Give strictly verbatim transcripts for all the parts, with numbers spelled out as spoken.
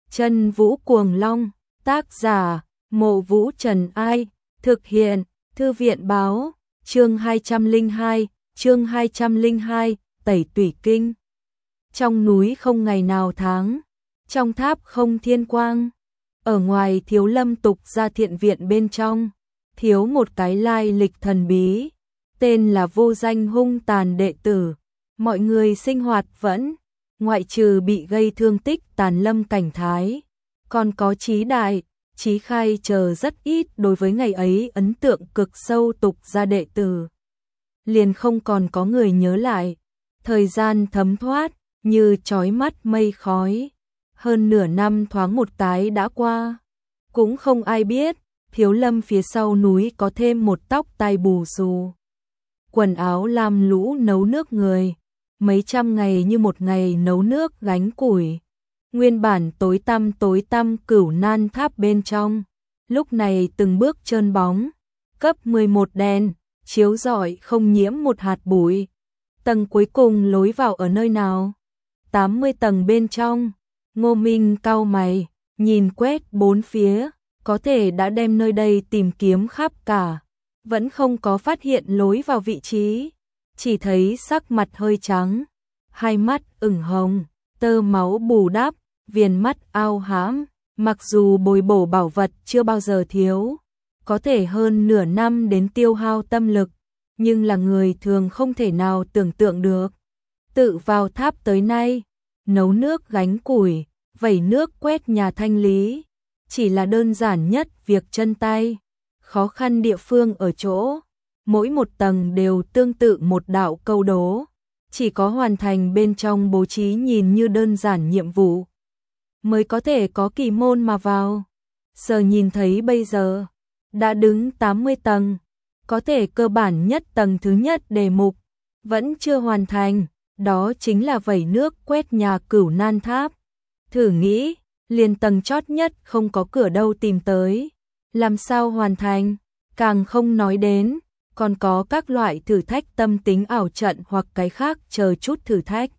Chân Vũ Cuồng Long, tác giả, Mộ Vũ Trần Ai, thực hiện, Thư viện Báo, chương hai trăm lẻ hai, chương hai trăm lẻ hai, Tẩy Tủy Kinh. Trong núi không ngày nào tháng, trong tháp không thiên quang, ở ngoài Thiếu Lâm tục ra thiện viện bên trong, thiếu một cái lai lịch thần bí, tên là vô danh hung tàn đệ tử. Mọi người sinh hoạt vẫn, ngoại trừ bị gây thương tích tàn lâm cảnh thái, còn có Chí Đại, Chí Khai chờ rất ít đối với ngày ấy ấn tượng cực sâu tục ra đệ tử. Liền không còn có người nhớ lại, thời gian thấm thoát, như trói mắt mây khói. Hơn nửa năm thoáng một cái đã qua, cũng không ai biết, Thiếu Lâm phía sau núi có thêm một tóc tai bù xù. Quần áo lam lũ nấu nước người, mấy trăm ngày như một ngày nấu nước gánh củi. Nguyên bản tối tăm tối tăm Cửu Nan tháp bên trong, lúc này từng bước trơn bóng, cấp mười một đèn, chiếu rọi không nhiễm một hạt bụi. Tầng cuối cùng lối vào ở nơi nào? tám mươi tầng bên trong. Ngô Minh cau mày, nhìn quét bốn phía, có thể đã đem nơi đây tìm kiếm khắp cả, vẫn không có phát hiện lối vào vị trí, chỉ thấy sắc mặt hơi trắng, hai mắt ửng hồng, tơ máu bù đắp, viền mắt ao hãm, mặc dù bồi bổ bảo vật chưa bao giờ thiếu, có thể hơn nửa năm đến tiêu hao tâm lực, nhưng là người thường không thể nào tưởng tượng được. Tự vào tháp tới nay, nấu nước gánh củi, vẩy nước quét nhà thanh lý, chỉ là đơn giản nhất việc chân tay. Khó khăn địa phương ở chỗ, mỗi một tầng đều tương tự một đạo câu đố, chỉ có hoàn thành bên trong bố trí nhìn như đơn giản nhiệm vụ, mới có thể có kỳ môn mà vào. Giờ nhìn thấy bây giờ, đã đứng tám mươi tầng, có thể cơ bản nhất tầng thứ nhất đề mục, vẫn chưa hoàn thành, đó chính là vẩy nước quét nhà Cửu Nan tháp. Thử nghĩ, liền tầng chót nhất không có cửa đâu tìm tới, làm sao hoàn thành, càng không nói đến, còn có các loại thử thách tâm tính ảo trận hoặc cái khác chờ chút thử thách.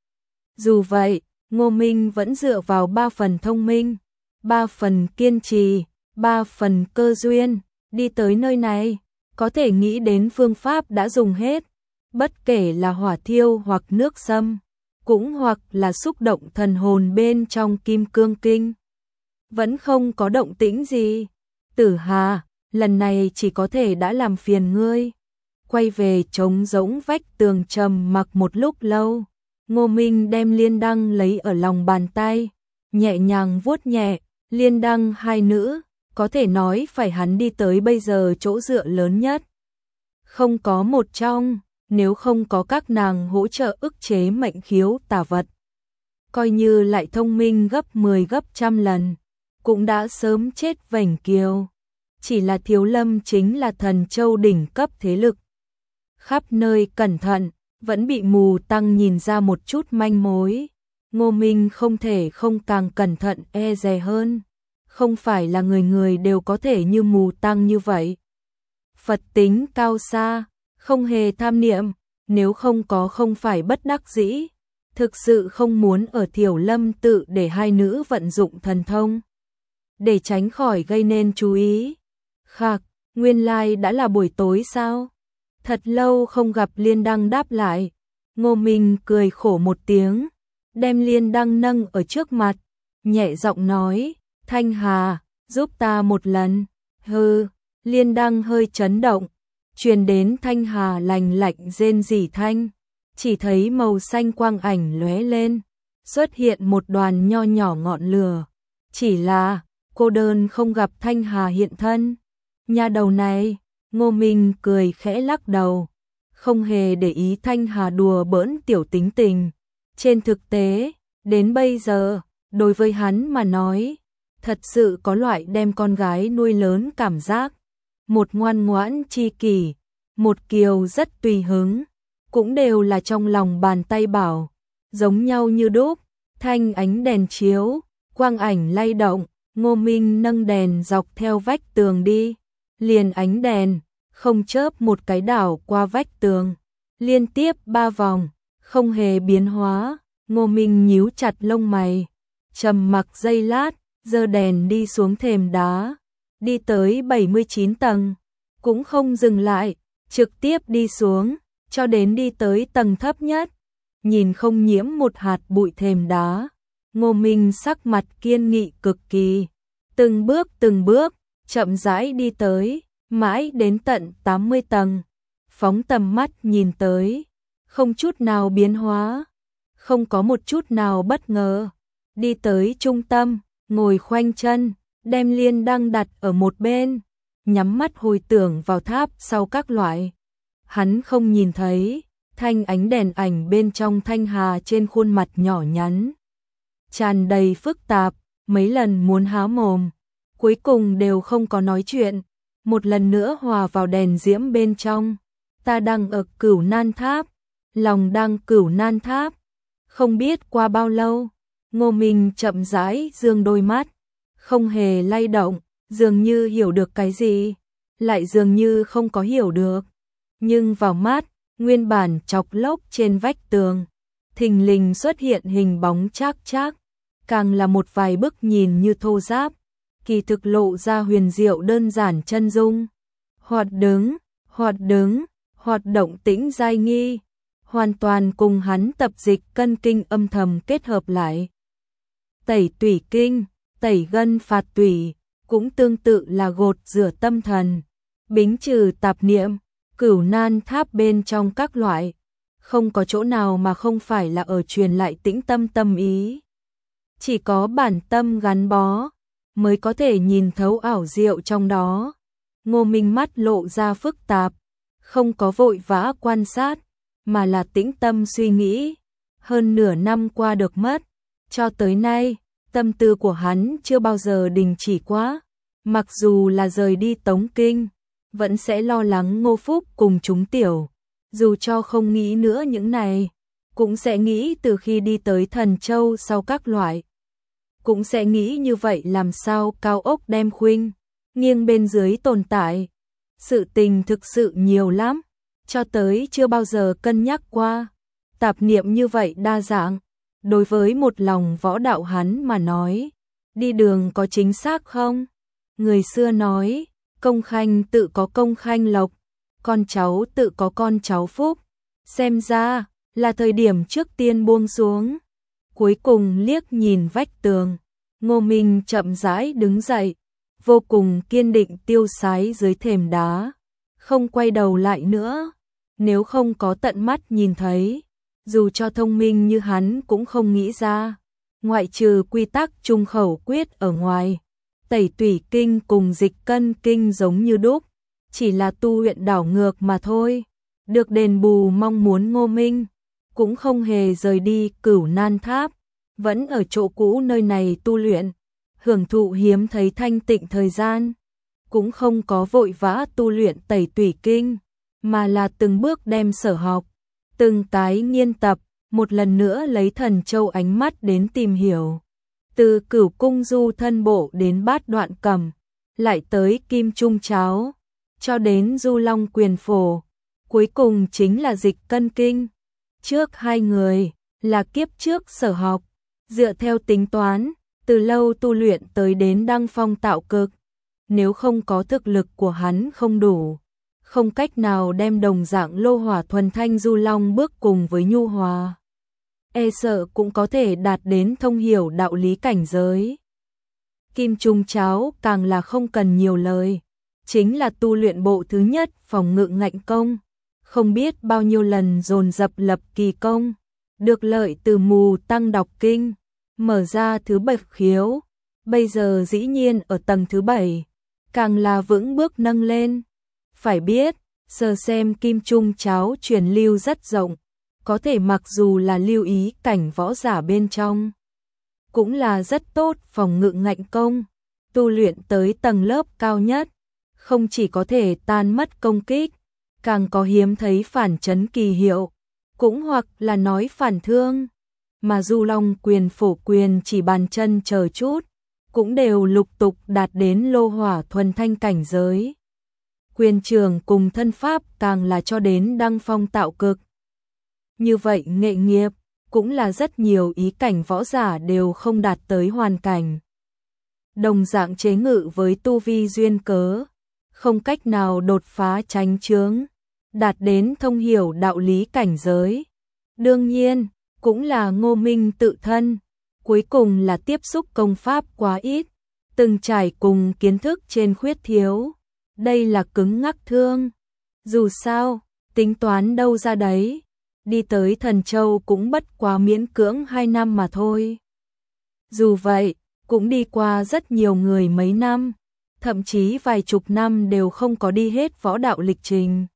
Dù vậy, Ngô Minh vẫn dựa vào ba phần thông minh, ba phần kiên trì, ba phần cơ duyên, đi tới nơi này, có thể nghĩ đến phương pháp đã dùng hết, bất kể là hỏa thiêu hoặc nước xâm, cũng hoặc là xúc động thần hồn bên trong Kim Cương Kinh. Vẫn không có động tĩnh gì. Tử Hà, lần này chỉ có thể đã làm phiền ngươi. Quay về trống rỗng vách tường trầm mặc một lúc lâu, Ngô Minh đem liên đăng lấy ở lòng bàn tay, nhẹ nhàng vuốt nhẹ, liên đăng hai nữ, có thể nói phải hắn đi tới bây giờ chỗ dựa lớn nhất. Không có một trong, nếu không có các nàng hỗ trợ ức chế mệnh khiếu tà vật, coi như lại thông minh gấp mười gấp trăm lần, cũng đã sớm chết vành kiều. Chỉ là Thiếu Lâm chính là thần châu đỉnh cấp thế lực. Khắp nơi cẩn thận, vẫn bị mù tăng nhìn ra một chút manh mối. Ngô Minh không thể không càng cẩn thận e dè hơn. Không phải là người người đều có thể như mù tăng như vậy. Phật tính cao xa, không hề tham niệm, nếu không có không phải bất đắc dĩ. Thực sự không muốn ở Thiếu Lâm tự để hai nữ vận dụng thần thông, để tránh khỏi gây nên chú ý. Khạc, nguyên lai đã là buổi tối sao? Thật lâu không gặp liên đăng đáp lại. Ngô Minh cười khổ một tiếng, đem liên đăng nâng ở trước mặt, nhẹ giọng nói, Thanh Hà, giúp ta một lần. Hừ, liên đăng hơi chấn động, truyền đến Thanh Hà lành lạnh rên rỉ thanh, chỉ thấy màu xanh quang ảnh lóe lên, xuất hiện một đoàn nho nhỏ ngọn lửa. Chỉ là, cô đơn không gặp Thanh Hà hiện thân. Nhà đầu này, Ngô Minh cười khẽ lắc đầu, không hề để ý Thanh Hà đùa bỡn tiểu tính tình. Trên thực tế, đến bây giờ, đối với hắn mà nói, thật sự có loại đem con gái nuôi lớn cảm giác. Một ngoan ngoãn chi kỷ, một kiều rất tùy hứng, cũng đều là trong lòng bàn tay bảo, giống nhau như đúc. Thanh ánh đèn chiếu, quang ảnh lay động, Ngô Minh nâng đèn dọc theo vách tường đi, liền ánh đèn, không chớp một cái đảo qua vách tường, liên tiếp ba vòng, không hề biến hóa. Ngô Minh nhíu chặt lông mày, trầm mặc giây lát, giơ đèn đi xuống thềm đá, đi tới bảy mươi chín tầng, cũng không dừng lại, trực tiếp đi xuống, cho đến đi tới tầng thấp nhất, nhìn không nhiễm một hạt bụi thềm đá. Ngô Minh sắc mặt kiên nghị cực kỳ, từng bước từng bước, chậm rãi đi tới, mãi đến tận tám mươi tầng, phóng tầm mắt nhìn tới, không chút nào biến hóa, không có một chút nào bất ngờ. Đi tới trung tâm, ngồi khoanh chân, đem liên đăng đặt ở một bên, nhắm mắt hồi tưởng vào tháp sau các loại. Hắn không nhìn thấy thanh ánh đèn ảnh bên trong thanh hà trên khuôn mặt nhỏ nhắn, tràn đầy phức tạp, mấy lần muốn há mồm, cuối cùng đều không có nói chuyện, một lần nữa hòa vào đèn diễm bên trong. Ta đang ở Cửu Nan Tháp, lòng đang Cửu Nan Tháp. Không biết qua bao lâu, Ngô Minh chậm rãi dương đôi mắt, không hề lay động, dường như hiểu được cái gì, lại dường như không có hiểu được. Nhưng vào mắt, nguyên bản chọc lốc trên vách tường, thình lình xuất hiện hình bóng chác chác, càng là một vài bức nhìn như thô ráp, kỳ thực lộ ra huyền diệu đơn giản chân dung. Hoạt đứng, hoạt đứng, hoạt động tĩnh giai nghi, hoàn toàn cùng hắn tập dịch cân kinh âm thầm kết hợp lại. Tẩy tủy kinh, tẩy gân phạt tủy, cũng tương tự là gột rửa tâm thần, bính trừ tạp niệm. Cửu Nan Tháp bên trong các loại, không có chỗ nào mà không phải là ở truyền lại tĩnh tâm tâm ý. Chỉ có bản tâm gắn bó, mới có thể nhìn thấu ảo diệu trong đó. Ngô Minh mắt lộ ra phức tạp, không có vội vã quan sát, mà là tĩnh tâm suy nghĩ. Hơn nửa năm qua được mất, cho tới nay, tâm tư của hắn chưa bao giờ đình chỉ quá. Mặc dù là rời đi Tống Kinh, vẫn sẽ lo lắng Ngô Phúc cùng chúng tiểu, dù cho không nghĩ nữa những này, cũng sẽ nghĩ từ khi đi tới Thần Châu sau các loại. Cũng sẽ nghĩ như vậy làm sao cao ốc đem khuynh, nghiêng bên dưới tồn tại. Sự tình thực sự nhiều lắm, cho tới chưa bao giờ cân nhắc qua. Tạp niệm như vậy đa dạng, đối với một lòng võ đạo hắn mà nói, đi đường có chính xác không? Người xưa nói, công khanh tự có công khanh lộc, con cháu tự có con cháu phúc. Xem ra là thời điểm trước tiên buông xuống. Cuối cùng liếc nhìn vách tường, Ngô Minh chậm rãi đứng dậy, vô cùng kiên định tiêu sái dưới thềm đá, không quay đầu lại nữa. Nếu không có tận mắt nhìn thấy, dù cho thông minh như hắn cũng không nghĩ ra. Ngoại trừ quy tắc trung khẩu quyết ở ngoài, tẩy tủy kinh cùng dịch cân kinh giống như đúc, chỉ là tu luyện đảo ngược mà thôi. Được đền bù mong muốn Ngô Minh, cũng không hề rời đi Cửu Nan Tháp, vẫn ở chỗ cũ nơi này tu luyện, hưởng thụ hiếm thấy thanh tịnh thời gian, cũng không có vội vã tu luyện tẩy tủy kinh, mà là từng bước đem sở học, từng tái nghiên tập, một lần nữa lấy Thần Châu ánh mắt đến tìm hiểu. Từ Cửu Cung Du thân bộ đến Bát Đoạn Cầm, lại tới Kim Trung Cháo, cho đến Du Long Quyền Phổ, cuối cùng chính là dịch cân kinh. Trước hai người là kiếp trước sở học, dựa theo tính toán, từ lâu tu luyện tới đến đăng phong tạo cực. Nếu không có thực lực của hắn không đủ, không cách nào đem đồng dạng lô hỏa thuần thanh Du Long bước cùng với nhu hòa, e sợ cũng có thể đạt đến thông hiểu đạo lý cảnh giới. Kim Trung Cháo càng là không cần nhiều lời, chính là tu luyện bộ thứ nhất phòng ngự ngạnh công, không biết bao nhiêu lần dồn dập lập kỳ công, được lợi từ mù tăng đọc kinh, mở ra thứ bảy khiếu, bây giờ dĩ nhiên ở tầng thứ bảy, càng là vững bước nâng lên. Phải biết, giờ xem Kim Trung Cháo truyền lưu rất rộng, có thể mặc dù là lưu ý cảnh võ giả bên trong, cũng là rất tốt phòng ngự ngạnh công, tu luyện tới tầng lớp cao nhất, không chỉ có thể tan mất công kích, càng có hiếm thấy phản chấn kỳ hiệu, cũng hoặc là nói phản thương, mà Du Long Quyền Phổ quyền chỉ bàn chân chờ chút, cũng đều lục tục đạt đến lô hỏa thuần thanh cảnh giới. Quyền trường cùng thân pháp càng là cho đến đăng phong tạo cực. Như vậy nghệ nghiệp, cũng là rất nhiều ý cảnh võ giả đều không đạt tới hoàn cảnh. Đồng dạng chế ngự với tu vi duyên cớ, không cách nào đột phá chánh chướng, đạt đến thông hiểu đạo lý cảnh giới. Đương nhiên, cũng là Ngô Minh tự thân, cuối cùng là tiếp xúc công pháp quá ít, từng trải cùng kiến thức trên khuyết thiếu. Đây là cứng ngắc thương. Dù sao, tính toán đâu ra đấy, đi tới Thần Châu cũng bất quá miễn cưỡng hai năm mà thôi. Dù vậy, cũng đi qua rất nhiều người mấy năm, thậm chí vài chục năm đều không có đi hết võ đạo lịch trình.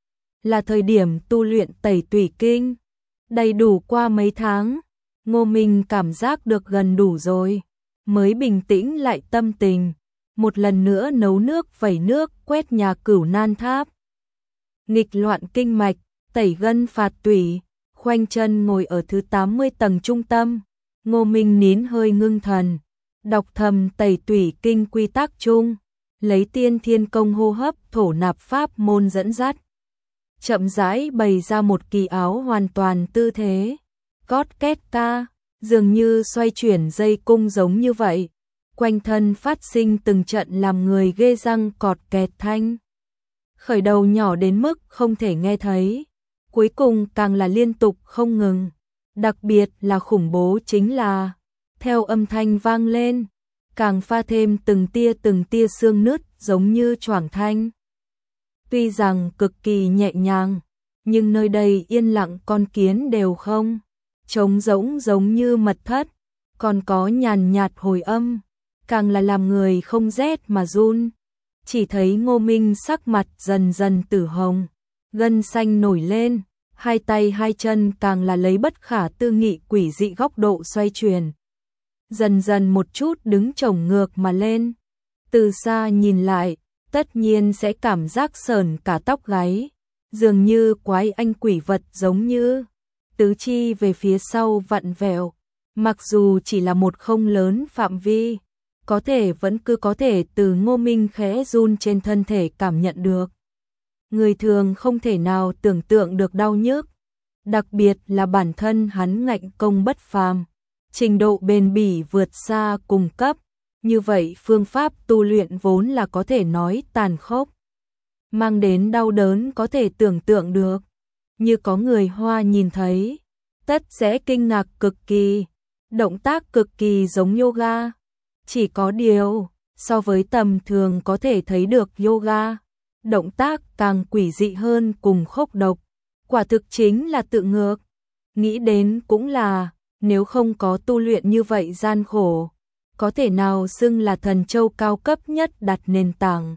Là thời điểm tu luyện Tẩy Tủy Kinh, đầy đủ qua mấy tháng, Ngô Minh cảm giác được gần đủ rồi, mới bình tĩnh lại tâm tình, một lần nữa nấu nước vẩy nước quét nhà Cửu Nan Tháp. Nghịch loạn kinh mạch, tẩy gân phạt tủy, khoanh chân ngồi ở thứ tám mươi tầng trung tâm, Ngô Minh nín hơi ngưng thần, đọc thầm Tẩy Tủy Kinh quy tắc chung, lấy Tiên Thiên Công hô hấp thổ nạp pháp môn dẫn dắt. Chậm rãi bày ra một kỳ áo hoàn toàn tư thế, cót két ca, dường như xoay chuyển dây cung giống như vậy, quanh thân phát sinh từng trận làm người ghê răng cọt kẹt thanh. Khởi đầu nhỏ đến mức không thể nghe thấy, cuối cùng càng là liên tục không ngừng, đặc biệt là khủng bố chính là, theo âm thanh vang lên, càng pha thêm từng tia từng tia xương nứt giống như choảng thanh. Tuy rằng cực kỳ nhẹ nhàng, nhưng nơi đây yên lặng con kiến đều không, trống rỗng giống như mật thất, còn có nhàn nhạt hồi âm, càng là làm người không rét mà run. Chỉ thấy Ngô Minh sắc mặt dần dần tử hồng, gân xanh nổi lên, hai tay hai chân càng là lấy bất khả tư nghị quỷ dị góc độ xoay chuyển. Dần dần một chút đứng chổng ngược mà lên, từ xa nhìn lại, tất nhiên sẽ cảm giác sờn cả tóc gáy, dường như quái anh quỷ vật giống như tứ chi về phía sau vặn vẹo, mặc dù chỉ là một không lớn phạm vi, có thể vẫn cứ có thể từ Ngô Minh khẽ run trên thân thể cảm nhận được. Người thường không thể nào tưởng tượng được đau nhức, đặc biệt là bản thân hắn ngạnh công bất phàm, trình độ bền bỉ vượt xa cùng cấp, như vậy phương pháp tu luyện vốn là có thể nói tàn khốc, mang đến đau đớn có thể tưởng tượng được, như có người Hoa nhìn thấy, tất sẽ kinh ngạc cực kỳ, động tác cực kỳ giống yoga. Chỉ có điều, so với tầm thường có thể thấy được yoga, động tác càng quỷ dị hơn cùng khốc độc, quả thực chính là tự ngược. Nghĩ đến cũng là, nếu không có tu luyện như vậy gian khổ, có thể nào xưng là Thần Châu cao cấp nhất đặt nền tảng.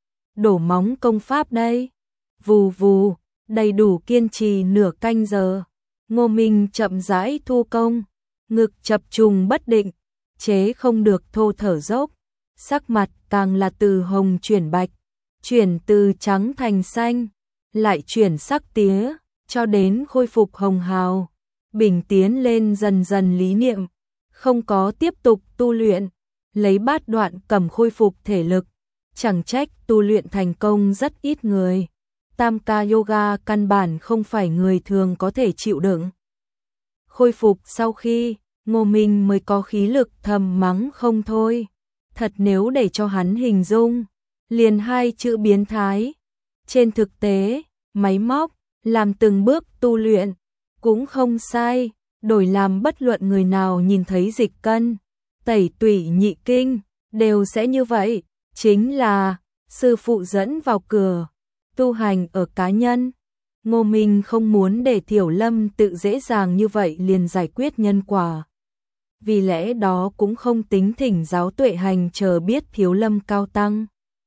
Đổ móng công pháp đây, vù vù, đầy đủ kiên trì nửa canh giờ, Ngô Minh chậm rãi thu công, ngực chập trùng bất định, chế không được thô thở dốc, sắc mặt càng là từ hồng chuyển bạch, chuyển từ trắng thành xanh, lại chuyển sắc tía, cho đến khôi phục hồng hào, bình tiến lên dần dần lý niệm, không có tiếp tục tu luyện, lấy bát đoạn cầm khôi phục thể lực, chẳng trách tu luyện thành công rất ít người, tam ca yoga căn bản không phải người thường có thể chịu đựng. Khôi phục sau khi, Ngô Minh mới có khí lực thầm mắng không thôi, thật nếu để cho hắn hình dung, liền hai chữ biến thái. Trên thực tế, máy móc, làm từng bước tu luyện, cũng không sai, đổi làm bất luận người nào nhìn thấy dịch cân, Tẩy Tủy Nhị Kinh, đều sẽ như vậy, chính là, sư phụ dẫn vào cửa, tu hành ở cá nhân. Ngô Minh không muốn để Thiểu Lâm tự dễ dàng như vậy liền giải quyết nhân quả. Vì lẽ đó cũng không tính thỉnh giáo Tuệ Hành chờ biết Thiếu Lâm cao tăng.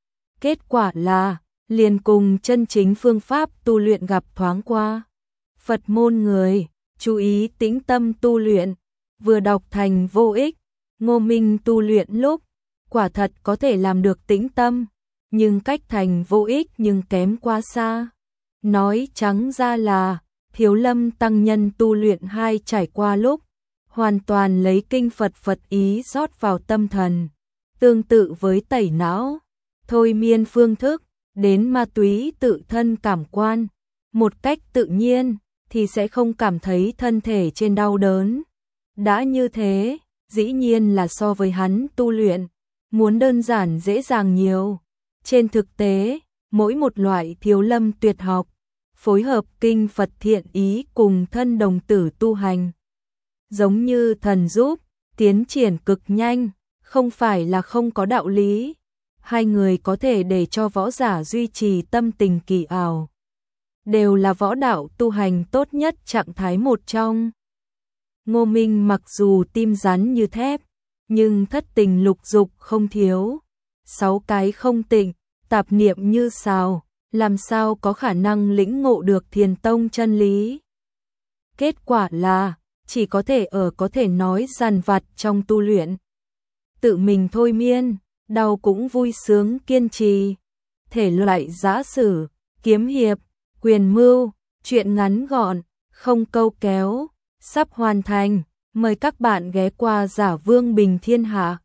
Kết quả là, liền cùng chân chính phương pháp tu luyện gặp thoáng qua. Phật môn người, chú ý tĩnh tâm tu luyện, vừa đọc thành vô ích, Ngô Minh tu luyện lúc, quả thật có thể làm được tĩnh tâm, nhưng cách thành vô ích nhưng kém quá xa. Nói trắng ra là, Thiếu Lâm tăng nhân tu luyện hai trải qua lúc, hoàn toàn lấy kinh Phật Phật ý rót vào tâm thần, tương tự với tẩy não, thôi miên phương thức, đến ma túy tự thân cảm quan, một cách tự nhiên, thì sẽ không cảm thấy thân thể trên đau đớn. Đã như thế, dĩ nhiên là so với hắn tu luyện, muốn đơn giản dễ dàng nhiều. Trên thực tế, mỗi một loại thiếu lâm tuyệt học, phối hợp kinh Phật thiện ý cùng thân đồng tử tu hành. Giống như thần giúp, tiến triển cực nhanh, không phải là không có đạo lý. Hai người có thể để cho võ giả duy trì tâm tình kỳ ảo. Đều là võ đạo tu hành tốt nhất trạng thái một trong. Ngô Minh mặc dù tim rắn như thép, nhưng thất tình lục dục không thiếu. Sáu cái không tịnh, tạp niệm như sào, làm sao có khả năng lĩnh ngộ được thiền tông chân lý. Kết quả là, chỉ có thể ở có thể nói dằn vặt trong tu luyện. Tự mình thôi miên, đau cũng vui sướng kiên trì. Thể loại giã sử, kiếm hiệp, quyền mưu, truyện ngắn gọn, không câu kéo, sắp hoàn thành. Mời các bạn ghé qua Giả Vương Bình Thiên Hạ.